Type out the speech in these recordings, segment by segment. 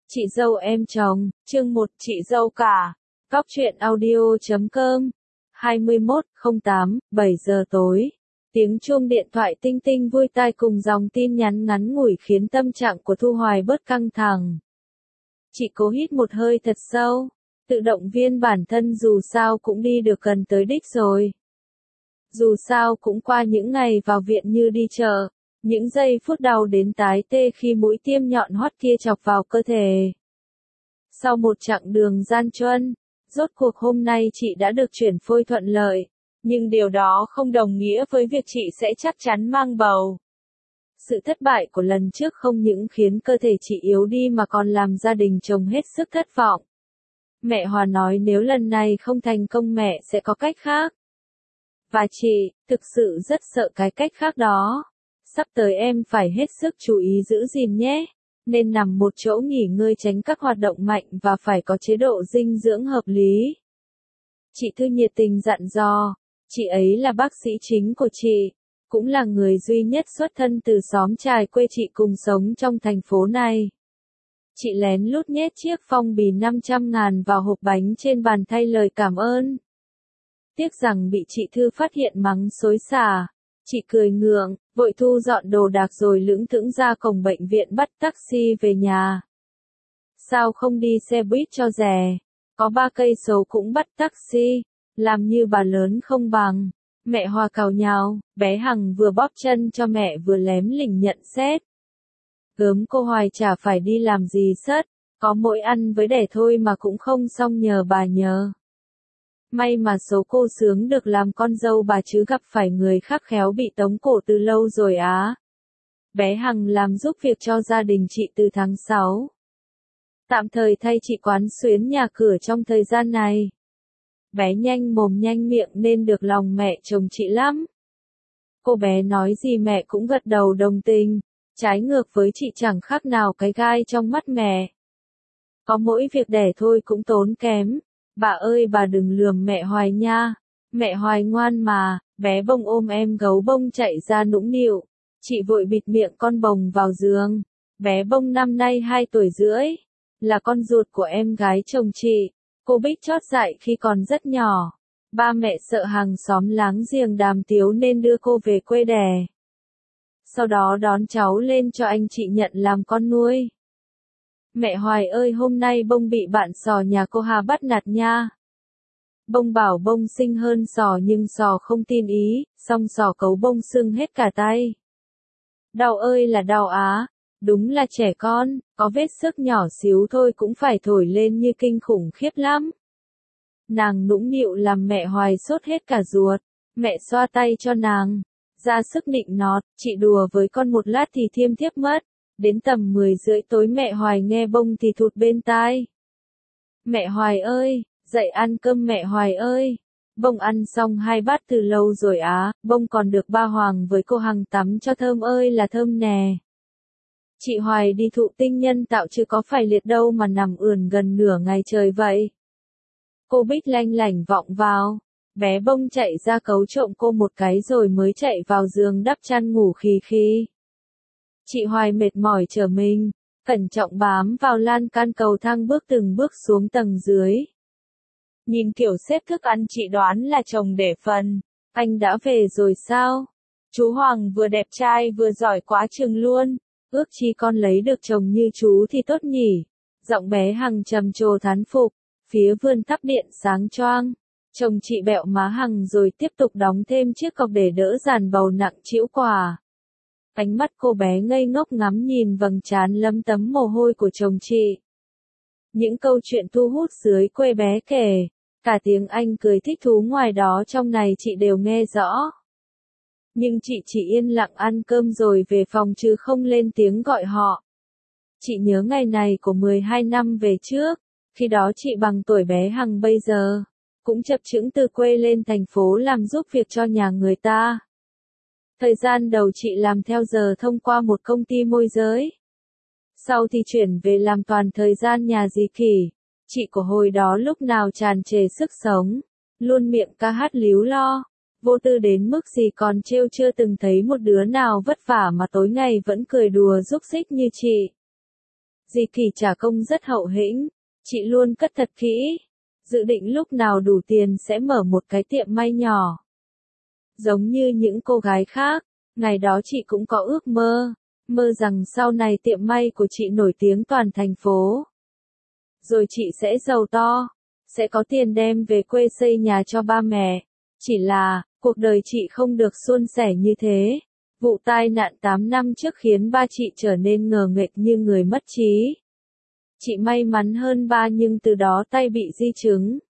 Chị dâu em chồng, chương 1 chị dâu cả. Góc truyện audio.com 21/08, 7 giờ tối. Tiếng chuông điện thoại tinh tinh vui tai cùng dòng tin nhắn ngắn ngủi khiến tâm trạng của Thu Hoài bớt căng thẳng. Chị cố hít một hơi thật sâu, tự động viên bản thân dù sao cũng đi được gần tới đích rồi. Dù sao cũng qua những ngày vào viện như đi chợ, những giây phút đau đến tái tê khi mũi tiêm nhọn hoắt kia chọc vào cơ thể. Sau một chặng đường gian truân, rốt cuộc hôm nay chị đã được chuyển phôi thuận lợi, nhưng điều đó không đồng nghĩa với việc chị sẽ chắc chắn mang bầu. Sự thất bại của lần trước không những khiến cơ thể chị yếu đi mà còn làm gia đình chồng hết sức thất vọng. Mẹ Hòa nói nếu lần này không thành công mẹ sẽ có cách khác. Và chị, thực sự rất sợ cái cách khác đó. Sắp tới em phải hết sức chú ý giữ gìn nhé. Nên nằm một chỗ nghỉ ngơi tránh các hoạt động mạnh và phải có chế độ dinh dưỡng hợp lý. Chị Thư nhiệt tình dặn dò, chị ấy là bác sĩ chính của chị, cũng là người duy nhất xuất thân từ xóm trài quê chị cùng sống trong thành phố này. Chị lén lút nhét chiếc phong bì 500.000 vào hộp bánh trên bàn thay lời cảm ơn. Tiếc rằng bị chị Thư phát hiện mắng xối xả. Chị cười ngượng, vội thu dọn đồ đạc rồi lững thững ra cổng bệnh viện bắt taxi về nhà. Sao không đi xe buýt cho rẻ? Có 3 cây số cũng bắt taxi, làm như bà lớn không bằng. Mẹ Hòa càu nhàu, bé Hằng vừa bóp chân cho mẹ vừa lém lỉnh nhận xét. Gớm cô Hoài chả phải đi làm gì sất, có mỗi ăn với đẻ thôi mà cũng không xong nhờ bà nhờ. May mà số cô sướng được làm con dâu bà chứ gặp phải người khác khéo bị tống cổ từ lâu rồi á. Bé Hằng làm giúp việc cho gia đình chị từ tháng 6. Tạm thời thay chị quán xuyến nhà cửa trong thời gian này. Bé nhanh mồm nhanh miệng nên được lòng mẹ chồng chị lắm. Cô bé nói gì mẹ cũng gật đầu đồng tình, trái ngược với chị chẳng khác nào cái gai trong mắt mẹ. Có mỗi việc đẻ thôi cũng tốn kém. Bà ơi bà đừng lườm mẹ Hoài nha, mẹ Hoài ngoan mà. Bé Bông ôm em gấu bông chạy ra nũng nịu, chị vội bịt miệng con bồng vào giường. Bé Bông năm nay 2 tuổi rưỡi, là con ruột của em gái chồng chị, cô Bích chót dại khi còn rất nhỏ. Ba mẹ sợ hàng xóm láng giềng đàm tiếu nên đưa cô về quê đẻ. Sau đó đón cháu lên cho anh chị nhận làm con nuôi. Mẹ Hoài ơi hôm nay Bông bị bạn sò nhà cô Hà bắt nạt nha. Bông bảo Bông xinh hơn sò nhưng sò không tin ý, xong sò cấu Bông sưng hết cả tay. Đau ơi là đau á, đúng là trẻ con, có vết xước nhỏ xíu thôi cũng phải thổi lên như kinh khủng khiếp lắm. Nàng nũng nịu làm mẹ Hoài sốt hết cả ruột, mẹ xoa tay cho nàng, ra sức nịnh nọt, chị đùa với con một lát thì thiêm thiếp mất. Đến tầm 10 rưỡi tối mẹ Hoài nghe Bông thì thụt bên tai. Mẹ Hoài ơi, dậy ăn cơm mẹ Hoài ơi. Bông ăn xong 2 bát từ lâu rồi á, Bông còn được ba Hoàng với cô Hằng tắm cho thơm ơi là thơm nè. Chị Hoài đi thụ tinh nhân tạo chứ có phải liệt đâu mà nằm ườn gần nửa ngày trời vậy. Cô Bích lanh lảnh vọng vào, bé Bông chạy ra cấu trộm cô một cái rồi mới chạy vào giường đắp chăn ngủ khì khì. Chị Hoài mệt mỏi trở mình, cẩn trọng bám vào lan can cầu thang bước từng bước xuống tầng dưới. Nhìn kiểu xếp thức ăn chị đoán là chồng để phần. Anh đã về rồi sao? Chú Hoàng vừa đẹp trai vừa giỏi quá chừng luôn. Ước chi con lấy được chồng như chú thì tốt nhỉ. Giọng bé Hằng trầm trồ thán phục. Phía vườn thắp điện sáng choang. Chồng chị bẹo má Hằng rồi tiếp tục đóng thêm chiếc cọc để đỡ dàn bầu nặng trĩu quả. Ánh mắt cô bé ngây ngốc ngắm nhìn vầng trán lấm tấm mồ hôi của chồng chị. Những câu chuyện thu hút dưới quê bé kể, cả tiếng Anh cười thích thú ngoài đó trong này chị đều nghe rõ. Nhưng chị chỉ yên lặng ăn cơm rồi về phòng chứ không lên tiếng gọi họ. Chị nhớ ngày này của 12 năm về trước, khi đó chị bằng tuổi bé Hằng bây giờ, cũng chập chững từ quê lên thành phố làm giúp việc cho nhà người ta. Thời gian đầu chị làm theo giờ thông qua một công ty môi giới. Sau thì chuyển về làm toàn thời gian nhà dì Kỳ. Chị của hồi đó lúc nào tràn trề sức sống, luôn miệng ca hát líu lo, vô tư đến mức gì còn trêu chưa từng thấy một đứa nào vất vả mà tối ngày vẫn cười đùa rúc rích như chị. Di Kỳ trả công rất hậu hĩnh, chị luôn cất thật kỹ, dự định lúc nào đủ tiền sẽ mở một cái tiệm may nhỏ. Giống như những cô gái khác, ngày đó chị cũng có ước mơ, mơ rằng sau này tiệm may của chị nổi tiếng toàn thành phố. Rồi chị sẽ giàu to, sẽ có tiền đem về quê xây nhà cho ba mẹ. Chỉ là, cuộc đời chị không được suôn sẻ như thế. Vụ tai nạn 8 năm trước khiến ba chị trở nên ngờ nghệch như người mất trí. Chị may mắn hơn ba nhưng từ đó tay bị di chứng.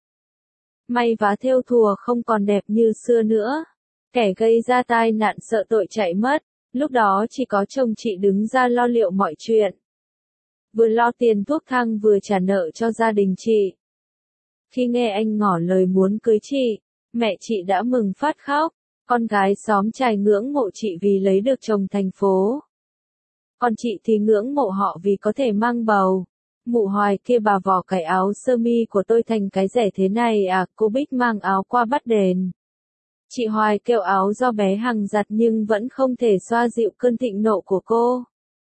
May vá thêu thùa không còn đẹp như xưa nữa. Kẻ gây ra tai nạn sợ tội chạy mất. Lúc đó chỉ có chồng chị đứng ra lo liệu mọi chuyện. Vừa lo tiền thuốc thang vừa trả nợ cho gia đình chị. Khi nghe anh ngỏ lời muốn cưới chị, mẹ chị đã mừng phát khóc. Con gái xóm trài ngưỡng mộ chị vì lấy được chồng thành phố. Còn chị thì ngưỡng mộ họ vì có thể mang bầu. Mụ Hoài kia bà vò cái áo sơ mi của tôi thành cái rẻ thế này à, cô Bích mang áo qua bắt đền. Chị Hoài kêu áo do bé Hằng giặt nhưng vẫn không thể xoa dịu cơn thịnh nộ của cô.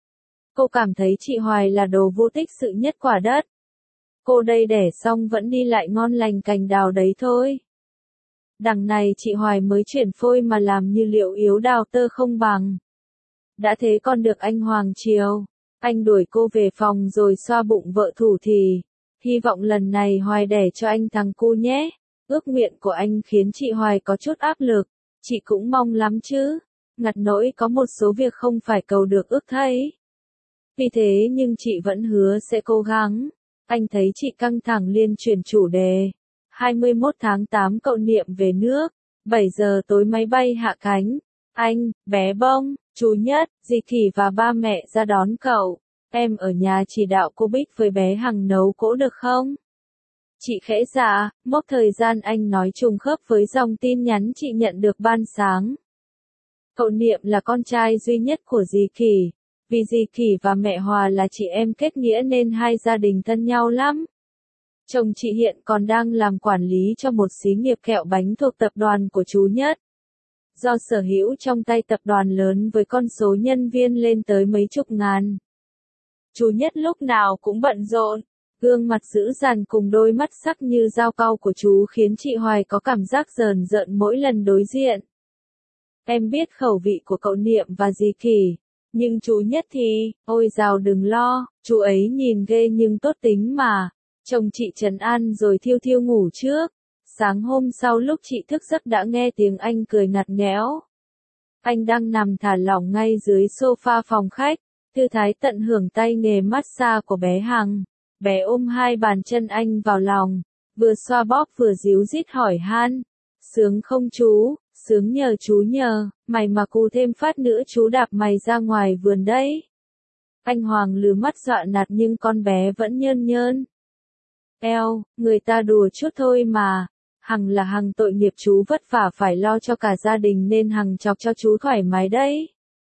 Cô cảm thấy chị Hoài là đồ vô tích sự nhất quả đất. Cô đây đẻ xong vẫn đi lại ngon lành cành đào đấy thôi. Đằng này chị Hoài mới chuyển phôi mà làm như liệu yếu đào tơ không bằng. Đã thế còn được anh Hoàng chiều. Anh đuổi cô về phòng rồi xoa bụng vợ thủ thì. Hy vọng lần này Hoài đẻ cho anh thằng cu nhé. Ước nguyện của anh khiến chị Hoài có chút áp lực. Chị cũng mong lắm chứ. Ngặt nỗi có một số việc không phải cầu được ước thấy. Vì thế nhưng chị vẫn hứa sẽ cố gắng. Anh thấy chị căng thẳng liền chuyển chủ đề. 21 tháng 8 cậu Niệm về nước. 7 giờ tối máy bay hạ cánh. Anh, bé Bông, chú Nhất, Di Kỳ và ba mẹ ra đón cậu. Em ở nhà chỉ đạo cô Bích với bé Hằng nấu cỗ được không? Chị khẽ dạ, mốc thời gian anh nói trùng khớp với dòng tin nhắn chị nhận được ban sáng. Cậu Niệm là con trai duy nhất của Di Kỳ. Vì Di Kỳ và mẹ Hòa là chị em kết nghĩa nên hai gia đình thân nhau lắm. Chồng chị hiện còn đang làm quản lý cho một xí nghiệp kẹo bánh thuộc tập đoàn của chú Nhất. Do sở hữu trong tay tập đoàn lớn với con số nhân viên lên tới mấy chục ngàn. Chú Nhất lúc nào cũng bận rộn, gương mặt dữ dằn cùng đôi mắt sắc như dao cau của chú khiến chị Hoài có cảm giác rờn rợn mỗi lần đối diện. Em biết khẩu vị của cậu Niệm và Di Kỳ, nhưng chú Nhất thì, ôi dào đừng lo, chú ấy nhìn ghê nhưng tốt tính mà. Chồng chị trấn an rồi thiêu thiêu ngủ trước. Sáng hôm sau lúc chị thức giấc đã nghe tiếng anh cười ngặt nghẽo. Anh đang nằm thả lỏng ngay dưới sofa phòng khách, thư thái tận hưởng tay nghề massage của bé Hằng. Bé ôm hai bàn chân anh vào lòng, vừa xoa bóp vừa díu dít hỏi han. Sướng không chú, sướng nhờ chú nhờ, mày mà cù thêm phát nữa chú đạp mày ra ngoài vườn đấy. Anh Hoàng lừ mắt dọa nạt nhưng con bé vẫn nhơn nhơn. Eo, người ta đùa chút thôi mà. Hằng là Hằng tội nghiệp chú vất vả phải lo cho cả gia đình nên Hằng chọc cho chú thoải mái đấy.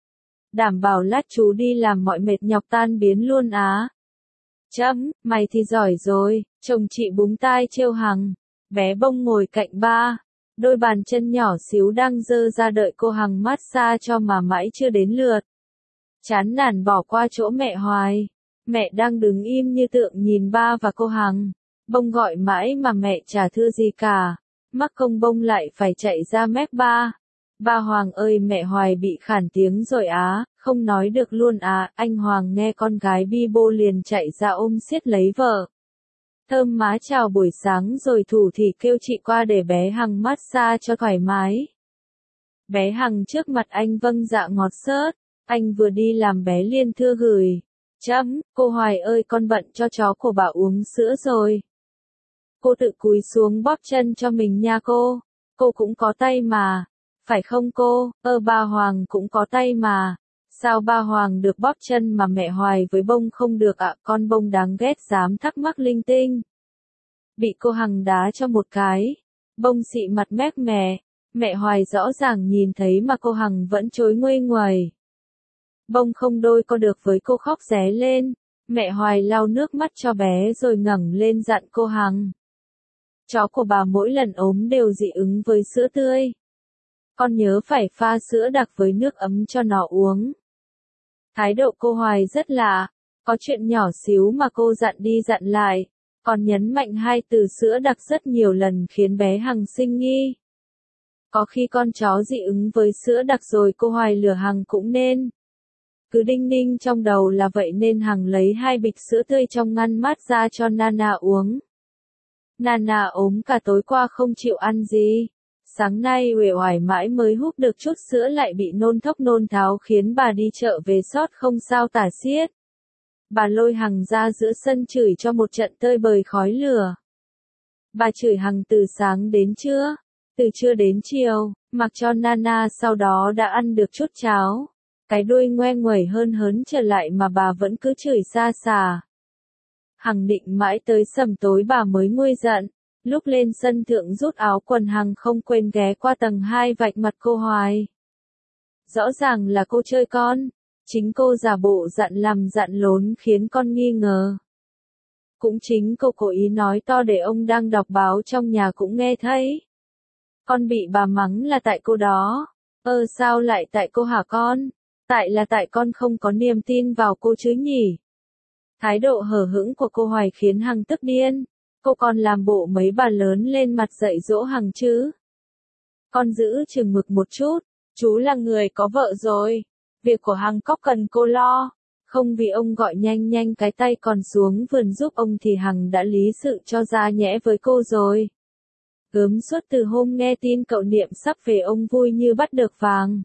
Đảm bảo lát chú đi làm mọi mệt nhọc tan biến luôn á. Chấm, mày thì giỏi rồi, chồng chị búng tai trêu Hằng. Bé Bông ngồi cạnh ba. Đôi bàn chân nhỏ xíu đang dơ ra đợi cô Hằng massage cho mà mãi chưa đến lượt. Chán nản bỏ qua chỗ mẹ Hoài. Mẹ đang đứng im như tượng nhìn ba và cô Hằng. Bông gọi mãi mà mẹ chả thưa gì cả. Mắc công Bông lại phải chạy ra mép ba. Ba Hoàng ơi mẹ Hoài bị khản tiếng rồi á, không nói được luôn á. Anh Hoàng nghe con gái bi bô liền chạy ra ôm siết lấy vợ. Thơm má chào buổi sáng rồi thủ thì kêu chị qua để bé Hằng massage cho thoải mái. Bé Hằng trước mặt anh vâng dạ ngọt xớt. Anh vừa đi làm bé liền thưa gửi. Chấm, cô Hoài ơi con bận cho chó của bà uống sữa rồi. Cô tự cúi xuống bóp chân cho mình nha cô. Cô cũng có tay mà. Phải không cô? Ba Hoàng cũng có tay mà. Sao ba Hoàng được bóp chân mà mẹ Hoài với Bông không được ạ? Con Bông đáng ghét dám thắc mắc linh tinh. Bị cô Hằng đá cho một cái. Bông xị mặt mép mẹ. Mẹ Hoài rõ ràng nhìn thấy mà cô Hằng vẫn chối nguây nguầy. Bông không đôi co được với cô khóc ré lên. Mẹ Hoài lau nước mắt cho bé rồi ngẩng lên dặn cô Hằng. Chó của bà mỗi lần ốm đều dị ứng với sữa tươi. Con nhớ phải pha sữa đặc với nước ấm cho nó uống. Thái độ cô Hoài rất lạ. Có chuyện nhỏ xíu mà cô dặn đi dặn lại, còn nhấn mạnh hai từ sữa đặc rất nhiều lần khiến bé Hằng sinh nghi. Có khi con chó dị ứng với sữa đặc rồi cô Hoài lừa Hằng cũng nên. Cứ đinh ninh trong đầu là vậy nên Hằng lấy 2 bịch sữa tươi trong ngăn mát ra cho Nana uống. Nana ốm cả tối qua không chịu ăn gì. Sáng nay uể oải mãi mới húp được chút sữa lại bị nôn thốc nôn tháo khiến bà đi chợ về sót không sao tả xiết. Bà lôi Hằng ra giữa sân chửi cho một trận tơi bời khói lửa. Bà chửi Hằng từ sáng đến trưa, từ trưa đến chiều, mặc cho Nana sau đó đã ăn được chút cháo. Cái đuôi ngoe nguẩy hơn hớn trở lại mà bà vẫn cứ chửi xa xà. Hằng định mãi tới sầm tối bà mới nguôi giận. Lúc lên sân thượng rút áo quần Hằng không quên ghé qua tầng 2 vạch mặt cô Hoài. Rõ ràng là cô chơi con. Chính cô giả bộ dặn làm dặn lốn khiến con nghi ngờ. Cũng chính cô cố ý nói to để ông đang đọc báo trong nhà cũng nghe thấy. Con bị bà mắng là tại cô đó. Sao lại tại cô hả con? Tại con không có niềm tin vào cô chứ nhỉ? Thái độ hờ hững của cô Hoài khiến Hằng tức điên. Cô còn làm bộ mấy bà lớn lên mặt dạy dỗ Hằng chứ. Con giữ chừng mực một chút, chú là người có vợ rồi. Việc của Hằng Cóc cần cô lo. Không vì ông gọi nhanh nhanh cái tay còn xuống vườn giúp ông thì Hằng đã lý sự cho ra nhẽ với cô rồi. Gớm suốt từ hôm nghe tin cậu Niệm sắp về ông vui như bắt được vàng.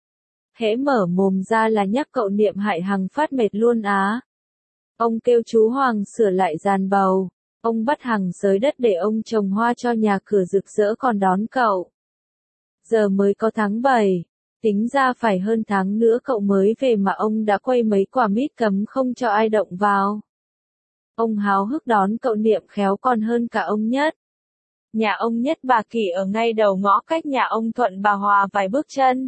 Hễ mở mồm ra là nhắc cậu Niệm hại Hằng phát mệt luôn á. Ông kêu chú Hoàng sửa lại giàn bầu. Ông bắt Hằng xới đất để ông trồng hoa cho nhà cửa rực rỡ còn đón cậu. Giờ mới có tháng 7. Tính ra phải hơn tháng nữa cậu mới về mà ông đã quay mấy quả mít cấm không cho ai động vào. Ông háo hức đón cậu Niệm khéo còn hơn cả ông Nhất. Nhà ông Nhất bà Kỳ ở ngay đầu ngõ cách nhà ông Thuận bà Hòa vài bước chân.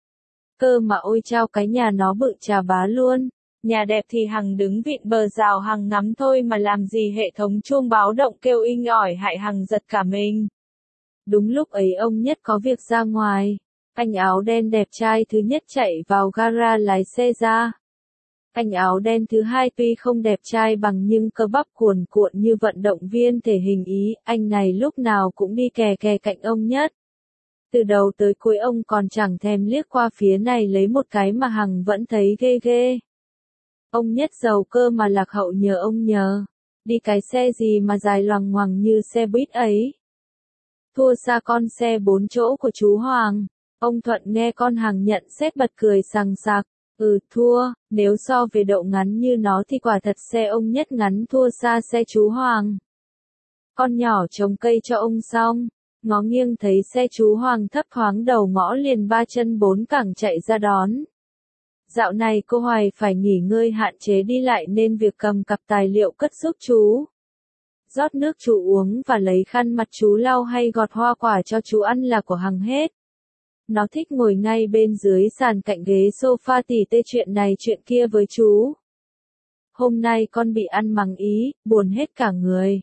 Cơ mà ôi chao cái nhà nó bự chà bá luôn. Nhà đẹp thì Hằng đứng vịn bờ rào Hằng ngắm thôi mà làm gì hệ thống chuông báo động kêu inh ỏi hại Hằng giật cả mình. Đúng lúc ấy ông Nhất có việc ra ngoài. Anh áo đen đẹp trai thứ nhất chạy vào gara lái xe ra. Anh áo đen thứ hai tuy không đẹp trai bằng nhưng cơ bắp cuồn cuộn như vận động viên thể hình Ý, anh này lúc nào cũng đi kè kè cạnh ông Nhất. Từ đầu tới cuối ông còn chẳng thèm liếc qua phía này lấy một cái mà Hằng vẫn thấy ghê ghê. Ông Nhất giàu cơ mà lạc hậu nhờ ông nhờ. Đi cái xe gì mà dài loằng ngoằng như xe buýt ấy. Thua xa con xe 4 chỗ của chú Hoàng. Ông Thuận nghe con Hằng nhận xét bật cười sằng sặc. Thua, nếu so về độ ngắn như nó thì quả thật xe ông Nhất ngắn thua xa xe chú Hoàng. Con nhỏ trồng cây cho ông xong, ngó nghiêng thấy xe chú Hoàng thấp thoáng đầu ngõ liền 3 chân 4 cẳng chạy ra đón. Dạo này cô Hoài phải nghỉ ngơi hạn chế đi lại nên việc cầm cặp tài liệu cất giúp chú. Rót nước chú uống và lấy khăn mặt chú lau hay gọt hoa quả cho chú ăn là của Hằng hết. Nó thích ngồi ngay bên dưới sàn cạnh ghế sofa tỉ tê chuyện này chuyện kia với chú. Hôm nay con bị ăn mắng Ý, buồn hết cả người.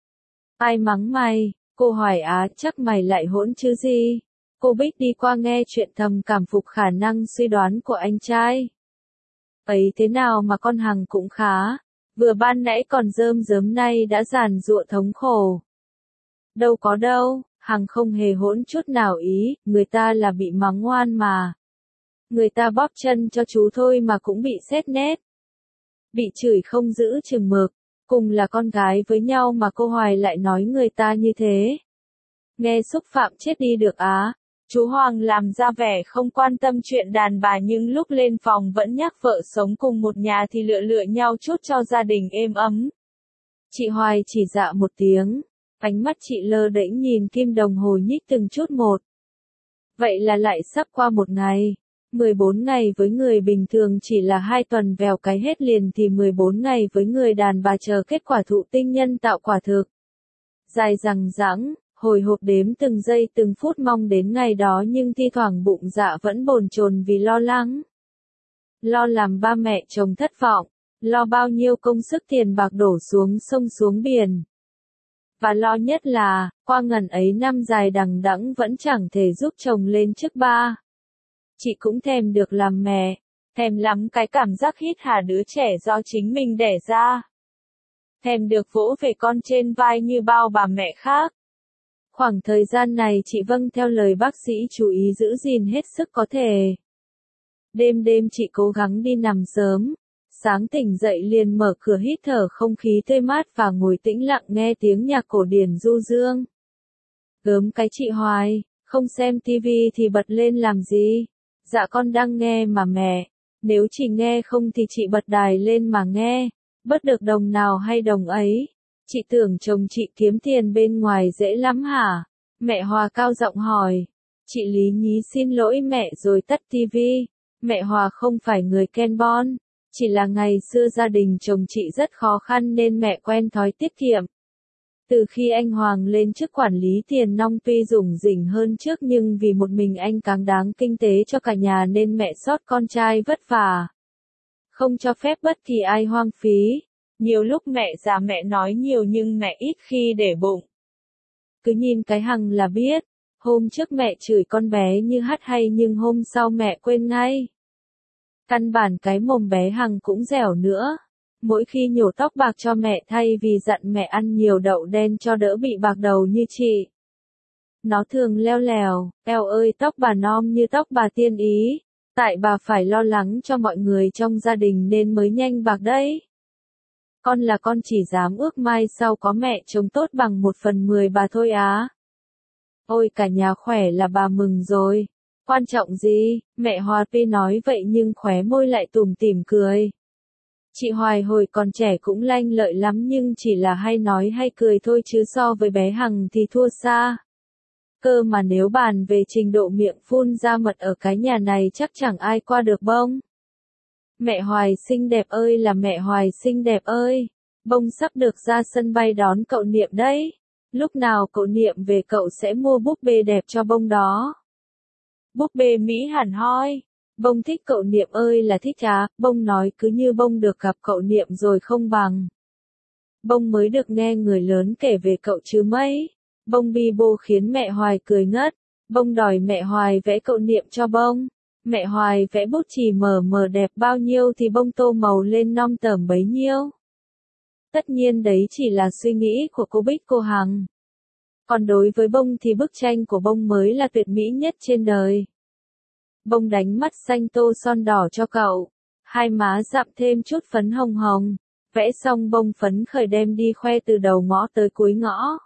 Ai mắng mày? Cô Hoài á, chắc mày lại hỗn chứ gì? Cô Bích đi qua nghe chuyện thầm cảm phục khả năng suy đoán của anh trai. Ấy thế nào mà con Hằng cũng khá. Vừa ban nãy còn rơm rớm nay đã giàn giụa thống khổ. Đâu có đâu. Hằng không hề hỗn chút nào Ý, người ta là bị mắng ngoan mà. Người ta bóp chân cho chú thôi mà cũng bị xét nét. Bị chửi không giữ chừng mực, cùng là con gái với nhau mà cô Hoài lại nói người ta như thế. Nghe xúc phạm chết đi được á. Chú Hoàng làm ra vẻ không quan tâm chuyện đàn bà nhưng lúc lên phòng vẫn nhắc vợ sống cùng một nhà thì lựa lựa nhau chút cho gia đình êm ấm. Chị Hoài chỉ dạ một tiếng. Ánh mắt chị lơ đễnh nhìn kim đồng hồ nhích từng chút một. Vậy là lại sắp qua một ngày. 14 ngày với người bình thường chỉ là 2 tuần vèo cái hết liền thì 14 ngày với người đàn bà chờ kết quả thụ tinh nhân tạo quả thực. Dài dằng dẵng, hồi hộp đếm từng giây từng phút mong đến ngày đó nhưng thi thoảng bụng dạ vẫn bồn chồn vì lo lắng. Lo làm ba mẹ chồng thất vọng, lo bao nhiêu công sức tiền bạc đổ xuống sông xuống biển. Và lo nhất là, qua ngần ấy năm dài đằng đẵng vẫn chẳng thể giúp chồng lên chức ba. Chị cũng thèm được làm mẹ. Thèm lắm cái cảm giác hít hà đứa trẻ do chính mình đẻ ra. Thèm được vỗ về con trên vai như bao bà mẹ khác. Khoảng thời gian này chị vâng theo lời bác sĩ chú ý giữ gìn hết sức có thể. Đêm đêm chị cố gắng đi nằm sớm. Sáng tỉnh dậy liền mở cửa hít thở không khí tươi mát và ngồi tĩnh lặng nghe tiếng nhạc cổ điển du dương. Gớm cái chị hoài, không xem tivi thì bật lên làm gì? Dạ con đang nghe mà mẹ. Nếu chị nghe không thì chị bật đài lên mà nghe. Bớt được đồng nào hay đồng ấy. Chị tưởng chồng chị kiếm tiền bên ngoài dễ lắm hả? Mẹ Hòa cao giọng hỏi. Chị Lý nhí xin lỗi mẹ rồi tắt tivi. Mẹ Hòa không phải người Ken Bon. Chỉ là ngày xưa gia đình chồng chị rất khó khăn nên mẹ quen thói tiết kiệm. Từ khi anh Hoàng lên chức quản lý tiền nong tuy rủng rỉnh hơn trước nhưng vì một mình anh càng đáng kinh tế cho cả nhà nên mẹ xót con trai vất vả. Không cho phép bất kỳ ai hoang phí. Nhiều lúc mẹ già mẹ nói nhiều nhưng mẹ ít khi để bụng. Cứ nhìn cái Hằng là biết. Hôm trước mẹ chửi con bé như hắt hay nhưng hôm sau mẹ quên ngay. Căn bản cái mồm bé Hằng cũng dẻo nữa. Mỗi khi nhổ tóc bạc cho mẹ thay vì dặn mẹ ăn nhiều đậu đen cho đỡ bị bạc đầu như chị. Nó thường leo lèo, eo ơi tóc bà non như tóc bà tiên ý. Tại bà phải lo lắng cho mọi người trong gia đình nên mới nhanh bạc đấy. Con là con chỉ dám ước mai sau có mẹ chồng tốt bằng 1/10 bà thôi á. Ôi cả nhà khỏe là bà mừng rồi. Quan trọng gì, mẹ Hòa tuy nói vậy nhưng khóe môi lại tủm tỉm cười. Chị Hoài hồi còn trẻ cũng lanh lợi lắm nhưng chỉ là hay nói hay cười thôi chứ so với bé Hằng thì thua xa. Cơ mà nếu bàn về trình độ miệng phun ra mật ở cái nhà này chắc chẳng ai qua được bông. Mẹ Hoài xinh đẹp ơi là mẹ Hoài xinh đẹp ơi. Bông sắp được ra sân bay đón cậu Niệm đấy. Lúc nào cậu Niệm về cậu sẽ mua búp bê đẹp cho bông đó. Búp bê Mỹ hẳn hoi. Bông thích cậu Niệm ơi là thích á, bông nói cứ như bông được gặp cậu Niệm rồi không bằng. Bông mới được nghe người lớn kể về cậu chứ mấy. Bông bi bô khiến mẹ Hoài cười ngất. Bông đòi mẹ Hoài vẽ cậu Niệm cho bông. Mẹ Hoài vẽ bút chì mờ mờ đẹp bao nhiêu thì bông tô màu lên non tởm bấy nhiêu. Tất nhiên đấy chỉ là suy nghĩ của cô Bích cô Hằng. Còn đối với bông thì bức tranh của bông mới là tuyệt mỹ nhất trên đời. Bông đánh mắt xanh tô son đỏ cho cậu. Hai má dặm thêm chút phấn hồng hồng. Vẽ xong bông phấn khởi đem đi khoe từ đầu ngõ tới cuối ngõ.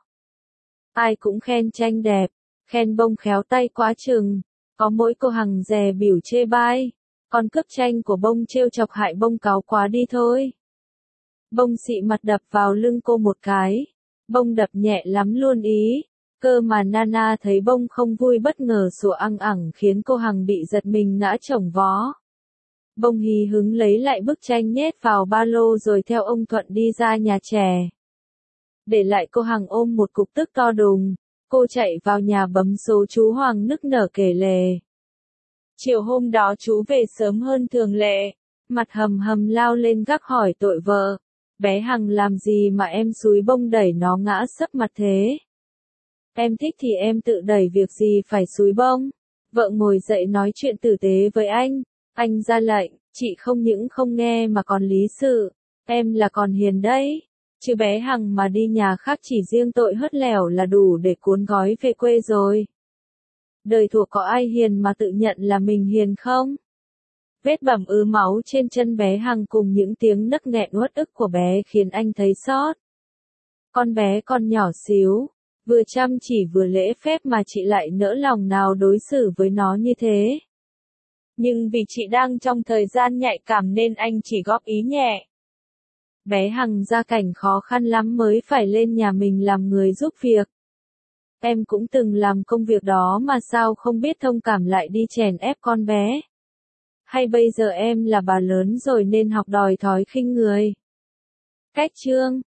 Ai cũng khen tranh đẹp. Khen bông khéo tay quá chừng. Có mỗi cô Hằng dè bỉu chê bai. Còn cướp tranh của bông trêu chọc hại bông cáu quá đi thôi. Bông xị mặt đập vào lưng cô một cái. Bông đập nhẹ lắm luôn ý. Cơ mà Nana thấy bông không vui bất ngờ sủa ăng ẳng khiến cô Hằng bị giật mình ngã chồng vó. Bông hí hứng lấy lại bức tranh nhét vào ba lô rồi theo ông Thuận đi ra nhà trẻ. Để lại cô Hằng ôm một cục tức to đùng. Cô chạy vào nhà bấm số chú Hoàng nức nở kể lể. Chiều hôm đó chú về sớm hơn thường lệ. Mặt hầm hầm lao lên gác hỏi tội vợ. Bé Hằng làm gì mà em xúi bông đẩy nó ngã sấp mặt thế? Em thích thì em tự đẩy việc gì phải xúi bông. Vợ ngồi dậy nói chuyện tử tế với anh. Anh ra lệnh, chị không những không nghe mà còn lý sự. Em là còn hiền đấy. Chứ bé Hằng mà đi nhà khác chỉ riêng tội hớt lẻo là đủ để cuốn gói về quê rồi. Đời thuộc có ai hiền mà tự nhận là mình hiền không? Vết bầm ứ máu trên chân bé Hằng cùng những tiếng nấc nghẹn uất ức của bé khiến anh thấy xót. Con bé còn nhỏ xíu, vừa chăm chỉ vừa lễ phép mà chị lại nỡ lòng nào đối xử với nó như thế. Nhưng vì chị đang trong thời gian nhạy cảm nên anh chỉ góp ý nhẹ. Bé Hằng gia cảnh khó khăn lắm mới phải lên nhà mình làm người giúp việc. Em cũng từng làm công việc đó mà sao không biết thông cảm lại đi chèn ép con bé. Hay bây giờ em là bà lớn rồi nên học đòi thói khinh người. Cách chương